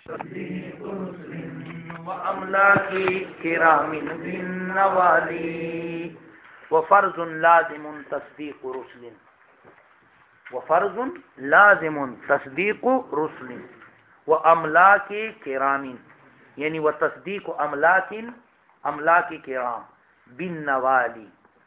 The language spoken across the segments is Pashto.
تصديق رسل وأملاك كرام بالنوالي وفرض لازم تصديق رسل وفرض لازم تصديق رسل وأملاك كرام يعني وتصديق أملاك كرام بالنوالي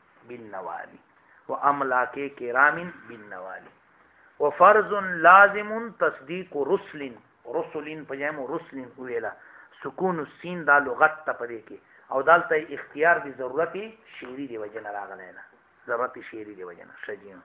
وأملاك كرام بالنوالي وفرض لازم تصديق رسل پجامو رسل ویلا سکون السین دا لغت ته پدې کې او دالته اختیار دی ضرورت شعری دی وجنه راغلی نه ضرورت شعری دی وجنه شجین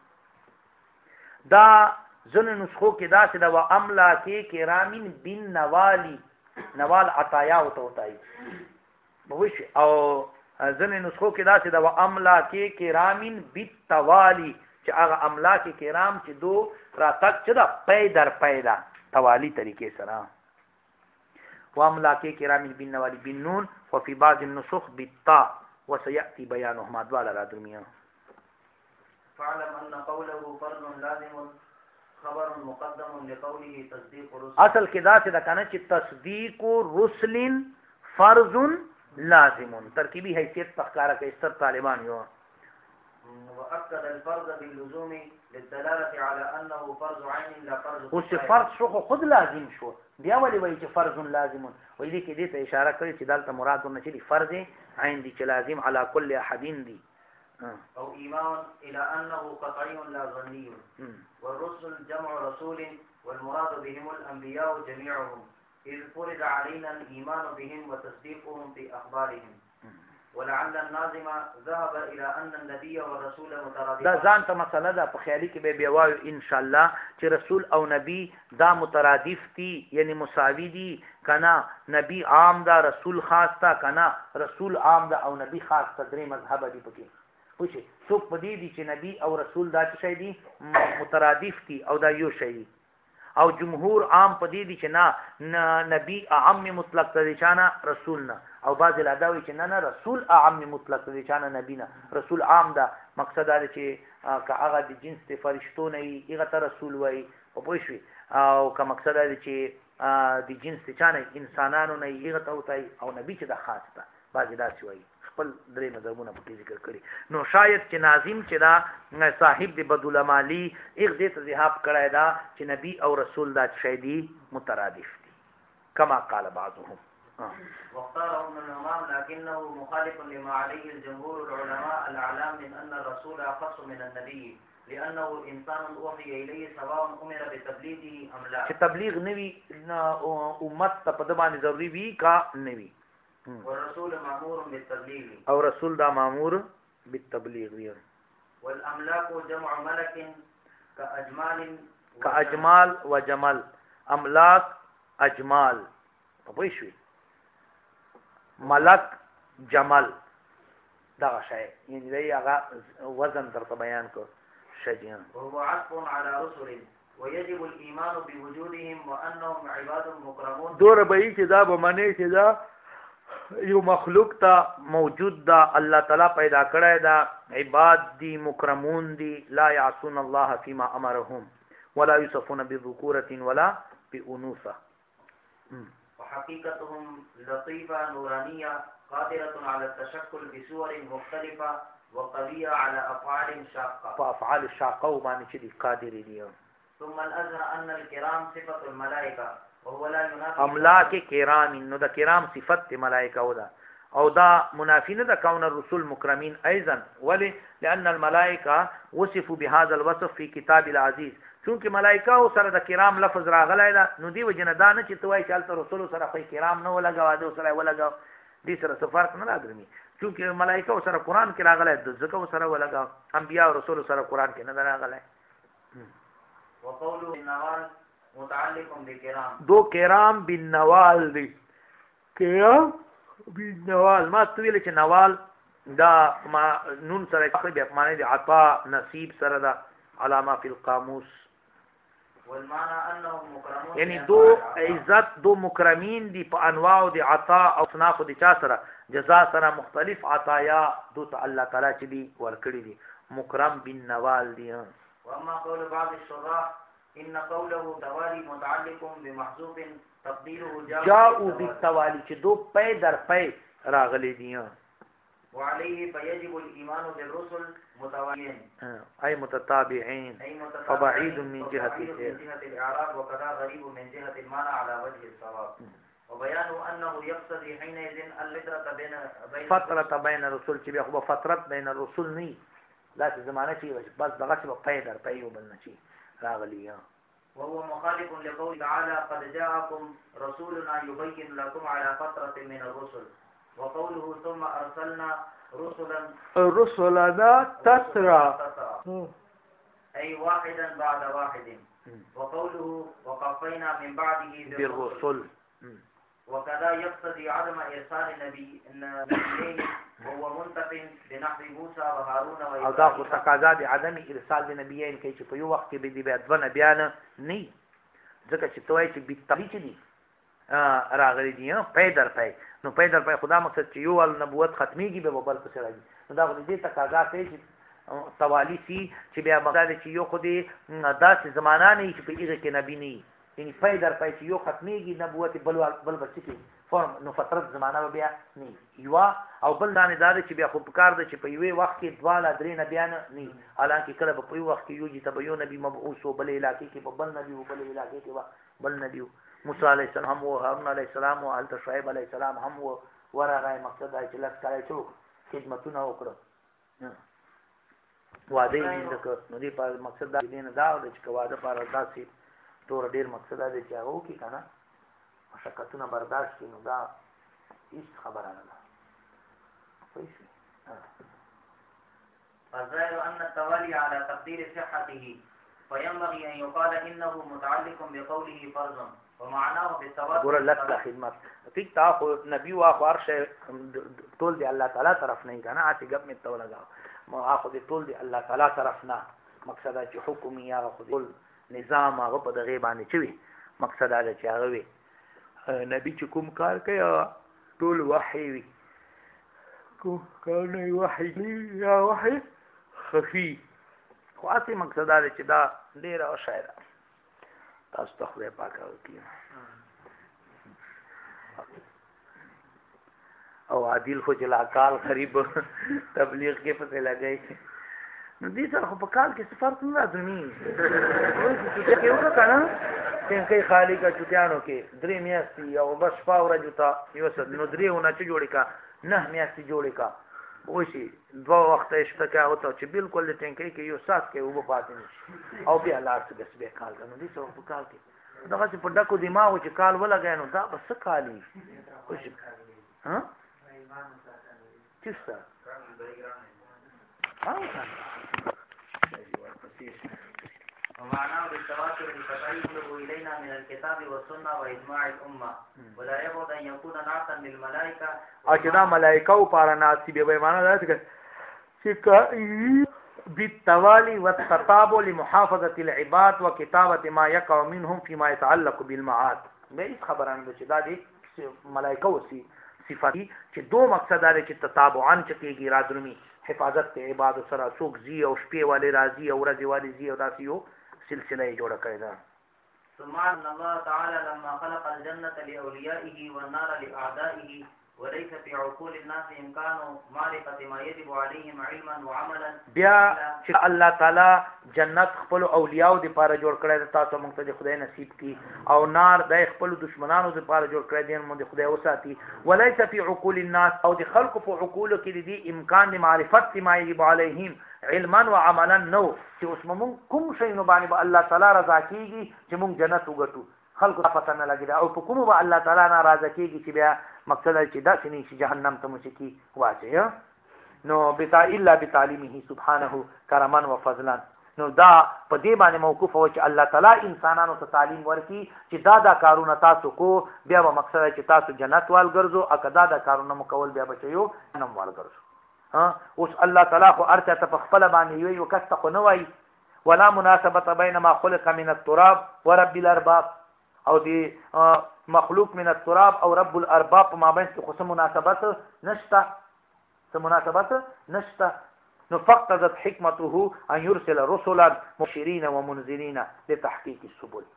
دا ځنه نسخو کې دا چې دا و املاک کرامین بن نوالی نوال عطایا او توتای بوش او ځنه نسخو کې دا چې دا و املاک کرامین بالتوالی چې هغه املاک کرام چې دو راتک چې دا پیدر پیدا توالی طریقے سره واملاک کرام بالنوال بالنون وفي بعض النسخ بالطاء وسياتي بيانهما دواله را درمیان فاعلم ان قوله فرض لازم خبر مقدم لقوله تصديق رسل اصل کې دا چې دا کنه چې تصدیق رسل فرض لازم ترکیبی حیثیت تخکارا کې ستر طالبان یو واكد الفرض باللزوم للدلاله على انه فرض عين لا فرض او چې فرض شو خود لازم شو بیا ولې وایي چې فرض لازم وایي دې کې دې ته اشاره کوي چې دلته مراد ونه چې فرض عین دي چې لازم على كل احد دي او ایمان الى انه قطعي لا ظني والرسل جمع رسول والمراد بهم الانبياء جميعهم اذ فرض علينا الايمان بهم وتصديقهم في اخبارهم ولعل الناظم ذهب الى ان النبي والرسول مترادفان دا ځان ته مسله ده په خیالي کې به وایو ان شاء الله چې رسول او نبی دا مترادف دي یعنی مساوي دي کنا نبی عام دا رسول خاص تا کنا رسول عام دا او نبی خاص تا درې مذهب دي پکې وښه څوک پدې دي چې نبی او رسول دا څه شي دي مترادف دي او دا یو شي دي او جمهور عام پدې دي چې نه نبی اعم مطلق ته چانه رسول نه او بعض الاداوی چې نه رسول اعم مطلق ته چانه نبی نه رسول عام دا مقصد دا چې که هغه د جنس ته فرشتو نه وي هغه ته رسول وایي او پوه شوي او که مقصد دا چې د جنس ته چانه انسانانو نه هغه ته وتایي او نبی چې دا خاص ده بعض داسې وایي خپل درې مذهبونه پکې ذکر کړي نو شاید چې ناظم چې دا صاحب د بدولمالی ایک دې ته ذهاب کړی دا چې نبی او رسول دا شی دي مترادف دي کما قال بعضهم واختاره ابن الامام لكنه مخالف لما عليه الجمهور العلماء الاعلام من ان الرسول اخص من النبي لانه انسان اوحي اليه سواء امر بتبليغه ام لا چې تبلیغ نوي امت ته په دبانې ضروری وي کا نوي والرسول مامور بالتبليغ او رسول دا مامور بالتبلیغ وي والاملاك جمع ملك كاجمال وجمل املاک اجمال په شوي ملک جمل دا شی یعنی دی هغه وزن درته بیان کو شجیان وهو عطف على رسل ويجب الايمان بوجودهم وانهم عباد مكرمون دور به چې دا به منی چې دا یو مخلوق ته موجود دا الله تعالی پیدا کړی دا عباد دی مکرمون دی لا يعصون الله فيما امرهم ولا يوصفون بذكوره ولا بانوثه وحقيقتهم لطيفه نورانيه قادره على التشكل بصور مختلفه وقويه على افعال شاقه فافعال الشاقه ومعنی چې دي قادر دي ثم الازهر ان الكرام صفه الملائكه وهو لا ينافي املاک کرام نو دا کرام صفت ملائکه ودا او دا منافی نه دا کون الرسول مکرمین ايضا ولی لان الملائکه وصفوا بهذا الوصف في كتاب العزيز چونکه ملائکه او سره د کرام لفظ راغلی دا نو دی وجنه دا نه چې توای چې رسول سره خو کرام نه ولګا دا سره ولګا دې سره څه فرق نه راځي چونکه ملائکه او سره قران کې راغلی د ځکه سره ولګا انبیا او رسول سره قران کې نه راغلی وقوله النوال متعلق بكرام دو کرام بالنوال دی کرام بالنوال ما تویل چې نوال دا ما نون سره بیا معنی دی عطا نصیب سره دا علامه فی القاموس والمعنى انهم مكرمون یعنی دو عزت دو مکرمین دی په انواع دی عطا او صناف دی چا سره جزاء سره مختلف عطایا دو ته الله تعالی چې دی ورکړي دي مکرم بالنوال دی واما قول بعض الشراح ان قوله توالي متعلق بمحذوف تقديره جاءوا بالتوالي چې دو پی در پی راغلي دي. وعليه فيجب الإيمان بالرسل متوالين أي متتابعين فبعيد من جهة الإعراب وكذا غريب من جهة المعنى على وجه الصواب. وبيان أنه يقتضي حينئذ الفترة بين فترة بين الرسل چې بیا خو فترت بین الرسل نه داسې زمانه چې بس دغه چې پی در پی وبل نه شي راغلي. وهو مخالف لقول تعالى قد جاءكم رسولنا يبين لكم على فترة من الرسل. وقوله ثم أرسلنا رسلنا تترى أي واحدا بعد واحد. وقوله وقفينا من بعده بالرسل. وكذا يقتضي عدم إرسال نبيين وهو منتف بنحو موسى وهارون وإبراهيم. او دا خو تقاضا د عدم ارسال د نبیین کوي چې په یو وخت کې به دی دوه نبیان نه ځکه چې توای چې بیتلی چې دي راغلي دي پی در پی. نو پی در پی خدا مقصد چې یو ول نبوت ختميږي به بل پسې راځي. نو دا خو دې تقاضا کوي چې توالی سي چې بیا مقصد چې یو خو دې داسې زمانہ نه چې په هغه کې نبی نه یعنی پی در پی چې یو ختميږي نبوت بل بچي فرم نو فترت زمانہ بیا نه یو او بل دانه دار چې بیا خو پکار د چې په یوې وخت کې دواله درې نبیان نه حالانکه کله په یو وخت کې یو چې تبيو نبی مبعوث او بل علاقې کې په بل نبی او بل علاقې کې بل نبی موسی علیہ السلام او هارون علیہ السلام او حضرت شعیب علیہ السلام هم ورغه مقصد دا چې لاس کړی چې خدمتونه وکړو وعده یې وکړ. نو دې په مقصد دا دې نه دا چې واده پر داسې تور ډیر مقصد دا چې هغه وکړي کنه مشقتونه برداشت کړي. نو دا هیڅ خبره نه ده. فالظاهر أن التوالي على تقدير صحته فينبغي أن يقال إنه متعلق بقوله فرض ومعناه بالتواتر. ګوره لکه خدمت ټیک تا خو نبی واخو ارشه ټول دی الله تعالی طرف نه کنه اته ګپ می تو لگاو ما اخو دی ټول دی الله تعالی طرف نه مقصد چې حکم یا خو ټول نظام هغه په دغه باندې چوي مقصد دا چې هغه وي نبی چې کوم کار کوي ټول وحی وي کو کار نه وحی یا وحی خفي خو اته مقصد دا چې دا ډیر او شاید تاسو ته خدای پاک وکړي او عادل خو جلاکال قریب تبلیغ کې پته لګای نو دې سره خو په کال کې سفر نه راځي وایي چې یو کنه څنګه خالی کا چټیانو کې درې میاشتې او بس پاوره جوتا یو څه نو درېونه چې جوړې کا نه میاشتې جوړې کا وشي دوه وخت شپه کې او ته چې بالکل ټینګې کې یو ساس کې وب پاتې نشي او بیا لاس کې بس به کال نو دې څو په کال کې دغه چې په ډکو دماغ چې کال ولګای نو دا بس کالي وشي ها چیستا ومعناه بالتواتر لتقريبه إلينا من الكتاب والسنة وإجماع الأمة ولا يبعد أن يكون نعتا للملائكة. أكذا ملائكة وبارا ناسي بمعنى ذلك بالتوالي والتتابع لمحافظة العباد وكتابة ما يقع منهم فيما يتعلق بالمعاد. بإيش خبران بشدة دي ملائكة وسي صفاتي چې دو مقصد لري چې تتابعاً چکیږي رادرمي حفاظت ته عبادت سره څوک زی او شپې والے راضي او ورځې والے زی او داسې یو سلسله جوړه کړې ده. ثم ان الله تعالى لما خلق الجنة لأوليائه والنار لأعدائه وليس في عقول الناس امكان معرفة ما يجب عليهم علما وعملا. بیا چې الله تعالی جنت خپل اولیاء د پاره جوړ کړی د تاسو موږ ته خدای نصیب کی او نار د خپل دشمنانو د پاره جوړ کړی دین موږ خدای وساتي وليس في عقول الناس او د خلق په عقول کې دي امکان د معرفت ما يجب عليهم علما وعملا نو چې اوس موږ کوم شي نو باندې الله تعالی رضا کیږي چې موږ جنت وګټو خلق پته نه لګي او په کوم به الله تعالی ناراضه کیږي چې بیا مقصد چې دا چې نه شي جهنم ته مشکی واچي نو بتا الا بتعلیمه سبحانه کرما وفضلا. نو دا په دې باندې موقوف او چې الله تعالی انسانانو ته تعلیم ورکي چې دا کارونه تاسو کو بیا به مقصد چې تاسو جنت وال ګرځو اکدا دا کارونه مکول بیا بچو نم وال ګرځو. اوس الله تعالی خو ارته ته خپل باندې وي وکست خو نه وای ولا مناسبه بین ما خلق من التراب ورب الارباب او دی مخلوق من التراب او رب الارباب ما بین خو سم مناسبت نشته نو فقدت حکمته ان يرسل رسلا مبشرين ومنذرين لتحقيق السبل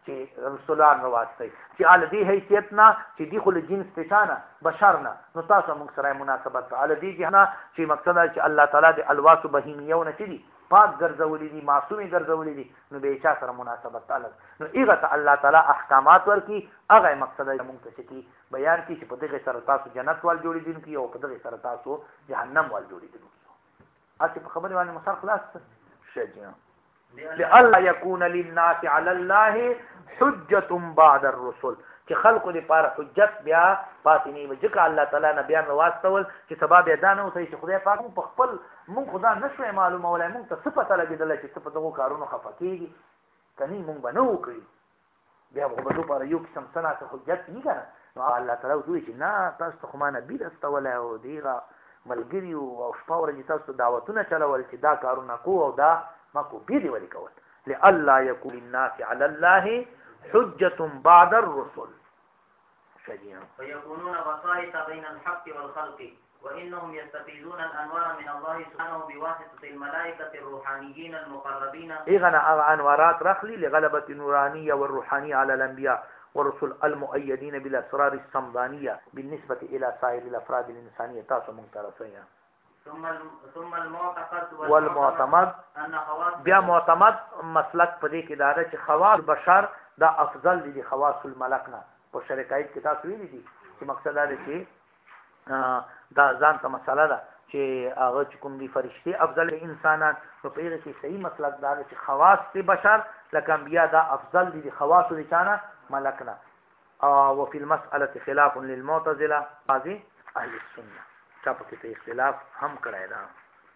چې رسولان راوستي چې ال دې حیثیت نه چې دی خو له جنس تشانه بشر نه نو تاسو موږ سره مناسبت ال دې جهنه چې مقصد چې الله تعالی د الواس بهیمیونه چې دي پاک ګرځولې دي معصومي ګرځولې دي نو به چا سره مناسبت تعالی نو ایغه ته الله تعالی احکامات ورکی هغه مقصد موږ ته چې بیان کی چې په دغه سره تاسو جنت وال جوړې دي کی او په دغه سره تاسو جهنم وال جوړې دي اته په خبره باندې مسار خلاص شجنا لئلا يكون للناس على الله حجه بعد الرسل چې خلقو لپاره حجت بیا پاتې نه وي ځکه الله تعالی نه بیان واستول چې سبب ادا نه وي چې خدای پاک په خپل مونږ خدا نشو معلومه ولای مونږ ته څه پته لګیدل چې څه په دغه کارونو خفه کیږي کني مونږ به نه وکړي بیا به په لپاره یو قسم صنعت حجت نه کنه نو الله تعالی دوی چې نه تاسو خو ما نه بیر استول او دیغه ملګری او شپه ورځ تاسو دعوتونه چلول چې دا کارونه کو او دا مکو بیر ولي کول لئلا يكون للناس على الله حجة بعد الرسل شجيا فيكونون وسائط بين الحق والخلق وإنهم يستفيدون الأنوار من الله سبحانه بواسطة الملائكة الروحانيين المقربين إغنى أنوارات رخلي لغلبة النورانية والروحانية على الأنبياء والرسل المؤيدين بالأسرار الصمدانية بالنسبة إلى سائر الأفراد الإنسانية تاسو مختلفين ثم المعتقد والمعتمد بیا معتمد مسلک په دې کې دا چې خواص بشر دا افضل دي خواص الملک نه په شریکایت کې تاسو ویلي دي چې مقصد دا دی چې دا ځان ته مسله ده چې هغه چې کوم دي فرشتي افضل انسانان نو په دې کې صحیح مسلک دا دی چې خواص دي بشر لکه انبیا دا افضل دي خواص دي چانه ملک نه او په المسأله خلاف للمعتزله هذه اهل السنه چاپه کې اختلاف هم کړی دا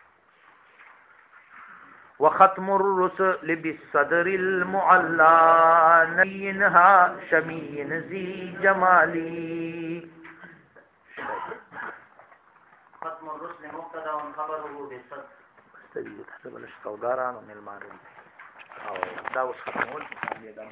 وختم الرسل بالصدر المعلى نينها شمي ذي جمالي ختم الرسل مبتدا خبره بالصدر استدل حسب الاشتغاران من المعلوم او دا وس ختمول